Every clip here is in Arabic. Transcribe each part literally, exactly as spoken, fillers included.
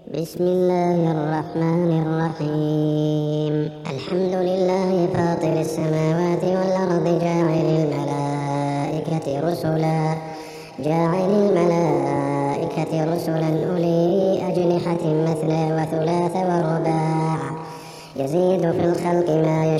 بسم الله الرحمن الرحيم. الحمد لله فاطر السماوات والأرض جاعل الملائكة رسلا جاعل الملائكة رسلا أولي أجنحة مثنى وثلاث ورباع يزيد في الخلق ما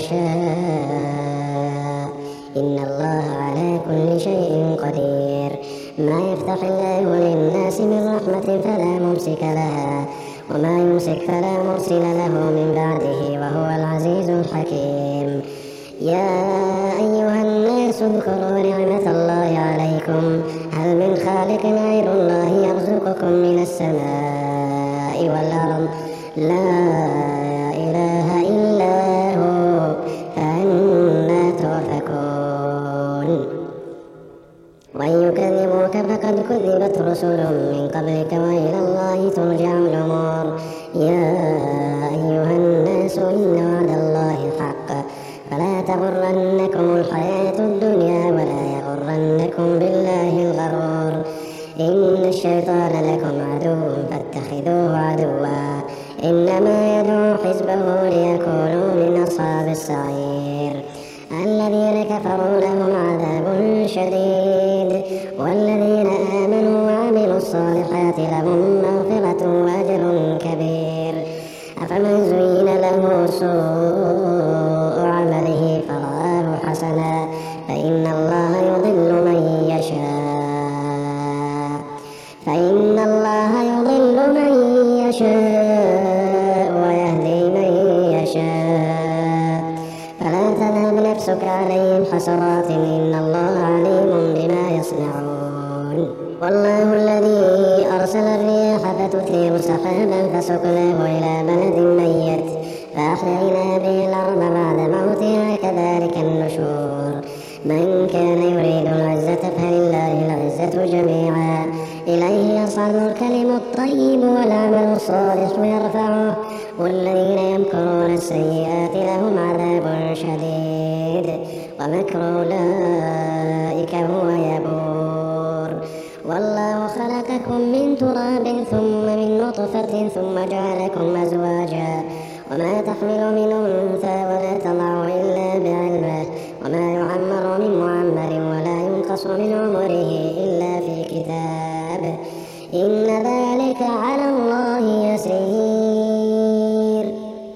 يشاء إن الله على كل شيء قدير. ما يفتح الله للناس من رحمة فلا ممسك لها وما يمسك فلا مرسل له من بعده وهو العزيز الحكيم. يا أيها الناس اذكروا نعمة الله عليكم هل من خالق غير الله يرزقكم من السماء والأرض لا إله إلا هو فأنى تؤفكون. وإن يكذبوك فقد كذبت رسل من قبلك وإلى الله ترجع الأمور. يا أيها الناس إن وعد الله حق فلا تغرنكم الحياة الدنيا ولا يغرنكم بالله الغرور. إن الشيطان لكم عدو فاتخذوه عدوا إنما يدعو حزبه ليكونوا من أصحاب السعير. الذين كفروا لهم عذاب شديد والذين آمنوا وعملوا الصالحات لهم مغفرة وأجر كبير. أفمن زين له سوء عمله فرآه حسنا فإن الله يضل من يشاء فإن الله يضل من يشاء ويهدي من يشاء فلا تذهب نفسك عليهم حسرات إن الله عليم بما يصنعون. والله الذي أرسل الرياح فتثير سحابا فسقناه إلى بلد ميت فأحيينا به الأرض بعد موتها كذلك النشور. من كان يريد العزة فلله العزة جميعا إليه يصعد الكلم الطيب والعمل الصالح يرفعه والذين يمكرون السيئات لهم عذاب شديد ومكر أولئك هو يبور. والله خلقكم من تراب ثم من نطفة ثم جعلكم أزواجا وما تحمل من أنثى ولا تضع إلا بعلمه وما يعمر من معمر ولا ينقص من عمره إلا في كتاب إن ذلك على الله يسير.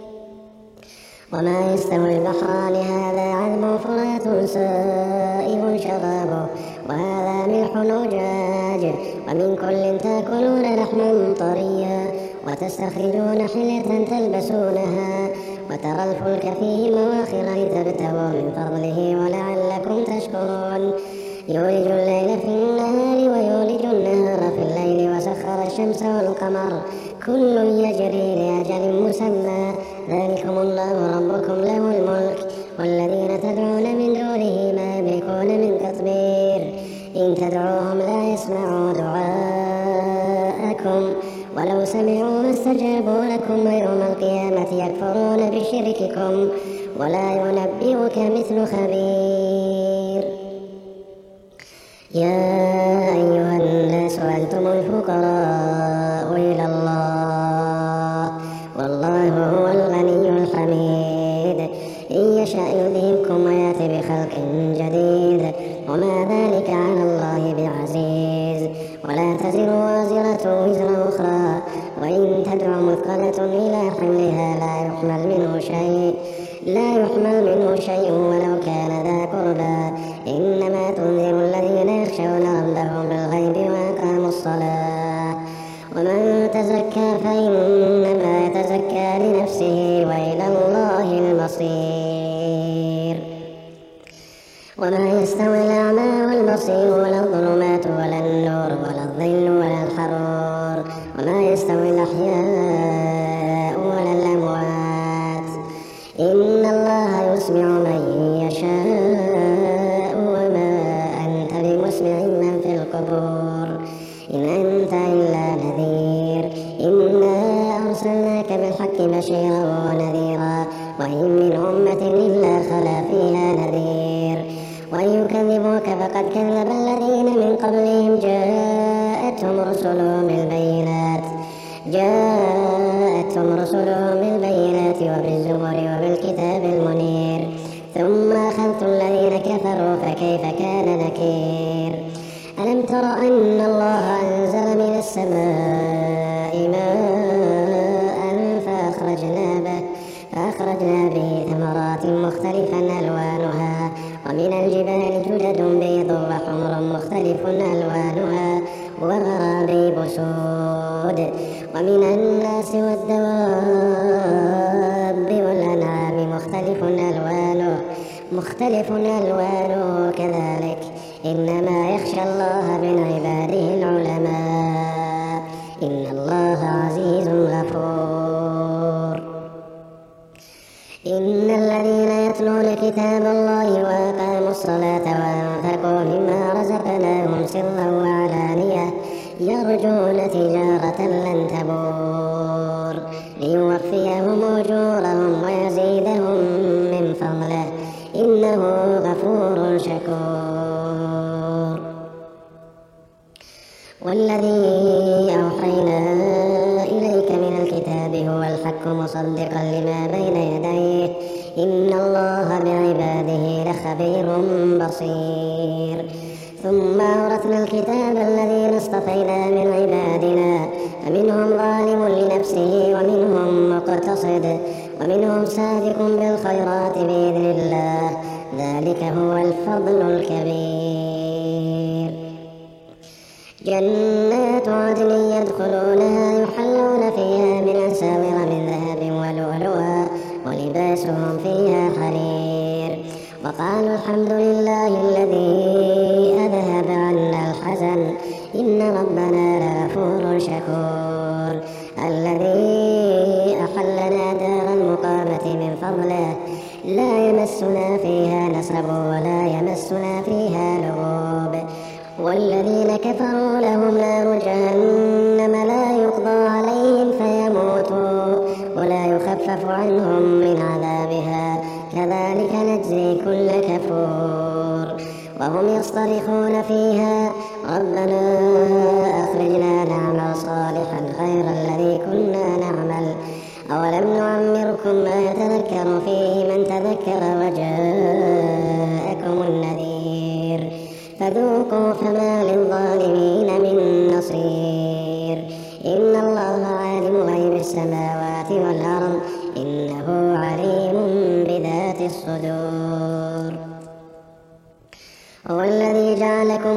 وما يستوي البحران هذا عذب فرات سائغ شرابه وهذا ملح أجاج ومن كل تأكلون لحما طريا وتستخرجون حلية تلبسونها وترى الفلك فيه مواخر لتبتغوا من فضله ولعلكم تشكرون. يولج الليل في النهار ويولج النهار في الليل وسخر الشمس والقمر كل يجري لأجل مسمى ذلكم الله ربكم له الملك والذين تدعون من دونه ما يملكون من تدبير. إن تدعوهم لا يسمعوا دعاءكم ولو سمعوا ما استجابوا لكم ويوم القيامة يكفرون بشرككم ولا ينبئك مثل خبير. يا أيها الناس أنتم الفقراء إلى الله والله هو الغني الحميد. إن يشاء يذهبكم ويأتي بخلق جديد وما ذلك على الله بعزيز. ولا تزر وازرة وزر أخرى وإن تدع مثقلة إلى حملها لا يحمل منه شيء لا يحمل منه شيء ولو كان ذا قربى إنما تنذر الذين يخشون ربهم بالغيب وأقاموا الصلاة. ومن تزكى فإنما يتزكى لنفسه وإلى الله المصير. وما يستوي الأعمى والبصير ولا الظلمات ولا النور ولا الظل ولا الحرور وما يستوي الأحياء ولا الأموات إن الله يسمع من يشاء وما أنت بمسمع من في القبور إن أنت إلا نذير. إنا أرسلناك بالحق بشيرا ونذيرا وإن من أمة إلا خلا فيها نذير. وإن يكذبوك فقد كذب الذين من قبلهم جاءتهم رسلهم بالبينات جاءتهم رسلهم بالبينات وبالزبر وبالكتاب المنير ثم أخذت الذين كفروا فكيف كان نكير ألم تر أن الله أنزل من السماء ماء فأخرجنا به فأخرجنا به ثمرات مختلفا ألوانها ومن الجبال جدد بيض وحمر مختلف ألوانها وغرابيب سود ومن الناس والدواب والأنعام مختلف ألوانه مختلف ألوانه كذلك إنما يخشى الله من عباده العلماء إن الله عزيز غفور إن الذين يتلون كتاب الله وأقاموا الصلاة وأنفقوا مما رزقناهم سرا وعلانية يرجون تجارة لن تبور ليوفيهم أجورهم ويزيدهم من فضله إنه غفور شكور والذي أوحينا إليك من الكتاب هو الحق مصدقا لما بين يديه إن الله بعباده لخبير بصير ثم أورثنا الكتاب الذين اصطفينا من عبادنا فمنهم ظالم لنفسه ومنهم مقتصد ومنهم سابق بالخيرات بإذن الله ذلك هو الفضل الكبير جنات عدن يدخلونها يحلون فيها من أساور من ذهب ولؤلؤا ولباسهم فيها حرير وقالوا الحمد لله الذي أذهب عنا الحزن إن ربنا لغفور شكور الذي أحلنا دار المقامة من فضله لا يمسنا فيها نصب ولا يمسنا فيها لغوب والذين كفروا لهم نار جهنم لا يقضى عليهم فيموتوا ولا يخفف عنهم من عذابها كذلك نجزي كل كفور وهم يصطرخون فيها ربنا أخرجنا نعمل صالحا غير الذي كنا نعمل أولم نعمركم ما يتذكر فيه من تذكر وجاءكم النذير فذوقوا فما للظالمين من نصير إن الله عالم غيب السماوات والأرض إنه عليم بذات الصدور هو الذي جعلكم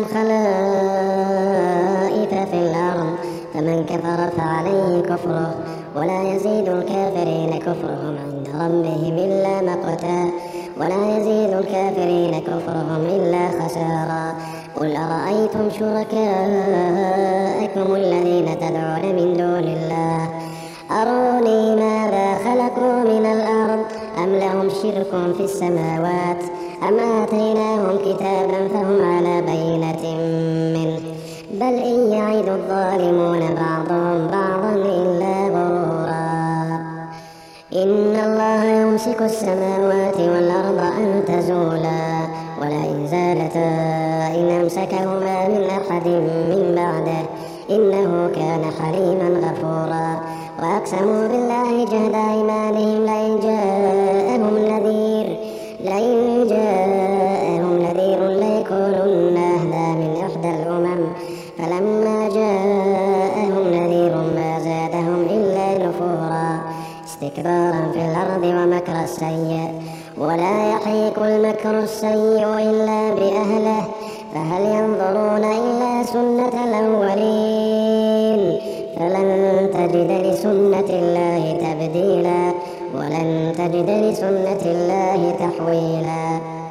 خلائف في الأرض فمن كفر فعليه كفره ولا يزيد الكافرين كفرهم عند ربهم إلا مقتا ولا يزيد الكافرين كفرهم إلا خسارا قل أرأيتم شركاءكم الذين تدعون من دون الله أروني ماذا خلقوا من الأرض أم لهم شرك في السماوات أم آتيناهم كتابا فهم على بينة منه بل إن يعد الظالمون بعضهم بعضا إلا غرورا إن الله يمسك السماوات والأرض أن تزولا ولئن زالتا إن أمسكهما من أحد من بعده إنه كان حليما غفورا وأقسموا بالله جهد أيمانهم لئن جاءهم نذير لئن جاءهم نذير ليكونن أهدى من إحدى الأمم فلما جاءهم نذير ما زادهم إلا نفورا استكبارا في الأرض ومكر السيء ولا يحيق المكر السيء إلا بأهله فهل ينظرون إلا سنة الأولين فلن تجد لسنة الله تبديلا ولن تجد لسنة الله تحويلا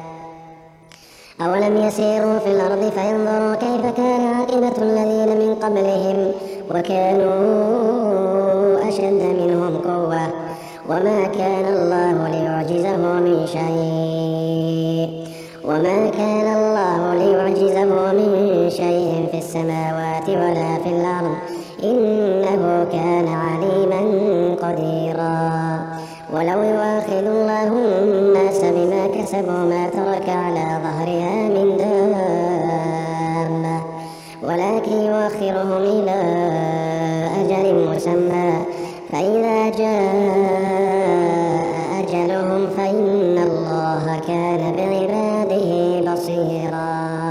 أولم يسيروا في الأرض فينظروا كيف كان عاقبة الذين من قبلهم وكانوا أشد منهم قوة وما كان الله ليعجزه من شيء وما كان الله ليعجزه من شيء في السماوات ولا في الأرض إنه كان عليما قديرا ولو يؤاخذ الله الناس بما كسبوا ما ترك على ظهرها من دابة ولكن يؤخرهم إلى أجل أجل مسمى فإذا جاء أجلهم فإن الله كان بعباده بصيرا.